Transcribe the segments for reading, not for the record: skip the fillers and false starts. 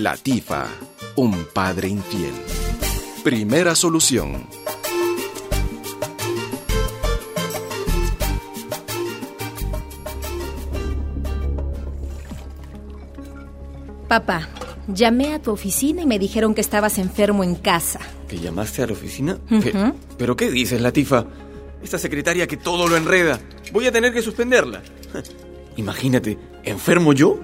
Latifa, un padre infiel. Primera solución. Papá, llamé a tu oficina y me dijeron que estabas enfermo en casa. ¿Te llamaste a la oficina? Ujú. ¿Pero qué dices, Latifa? Esta secretaria que todo lo enreda. Voy a tener que suspenderla. Imagínate, ¿enfermo yo?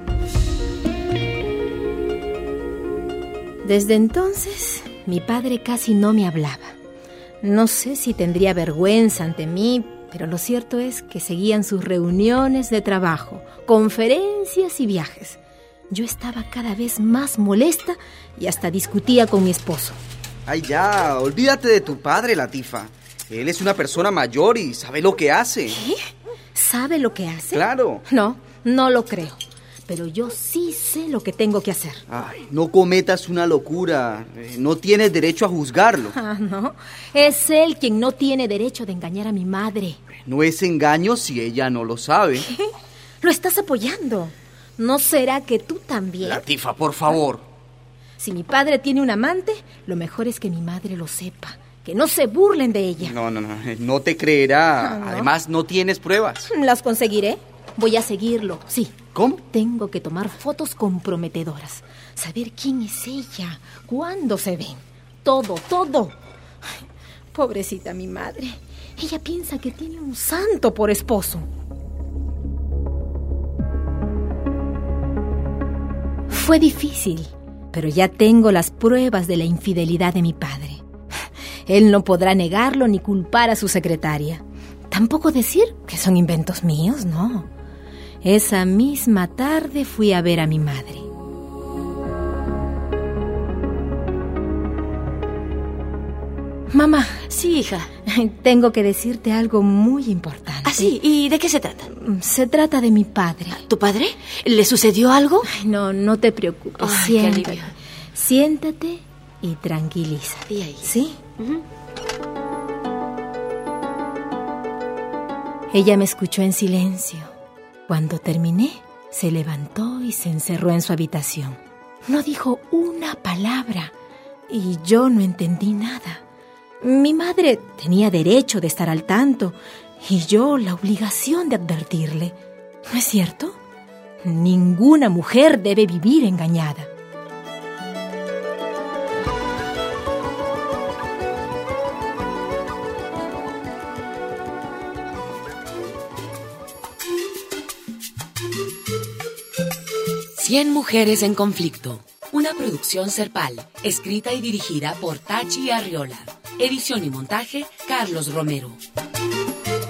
Desde entonces, mi padre casi no me hablaba. No sé si tendría vergüenza ante mí, pero lo cierto es que seguían sus reuniones de trabajo, conferencias y viajes. Yo estaba cada vez más molesta y hasta discutía con mi esposo. Ay, ya, olvídate de tu padre, Latifa. Él es una persona mayor y sabe lo que hace. ¿Qué? ¿Sabe lo que hace? Claro. No, no lo creo. Pero yo sí sé lo que tengo que hacer. Ay, no cometas una locura. No tienes derecho a juzgarlo. Ah, no. Es él quien no tiene derecho de engañar a mi madre. No es engaño si ella no lo sabe. ¿Qué? Lo estás apoyando. ¿No será que tú también? Latifa, por favor. Si mi padre tiene un amante, lo mejor es que mi madre lo sepa. Que no se burlen de ella. No te creerá. ¿No? Además, no tienes pruebas. ¿Las conseguiré? Voy a seguirlo, sí. ¿Cómo? Tengo que tomar fotos comprometedoras. Saber quién es ella, cuándo se ven. Todo. Ay, pobrecita mi madre. Ella piensa que tiene un santo por esposo. Fue difícil, pero ya tengo las pruebas de la infidelidad de mi padre. Él no podrá negarlo ni culpar a su secretaria. Tampoco decir que son inventos míos, no. Esa misma tarde fui a ver a mi madre. Mamá. Sí, hija. Tengo que decirte algo muy importante. ¿Ah, sí? ¿Y de qué se trata? Se trata de mi padre. ¿Tu padre? ¿Le sucedió algo? Ay, no te preocupes. Ay, siéntate. qué alivio. Siéntate y tranquilízate. ¿Y ahí? ¿Sí? Uh-huh. Ella me escuchó en silencio. Cuando terminé, se levantó y se encerró en su habitación. No dijo una palabra y yo no entendí nada. Mi madre tenía derecho de estar al tanto y yo la obligación de advertirle. ¿No es cierto? Ninguna mujer debe vivir engañada. Cien mujeres en conflicto. Una producción Serpal, escrita y dirigida por Tachi Arriola. Edición y montaje, Carlos Romero.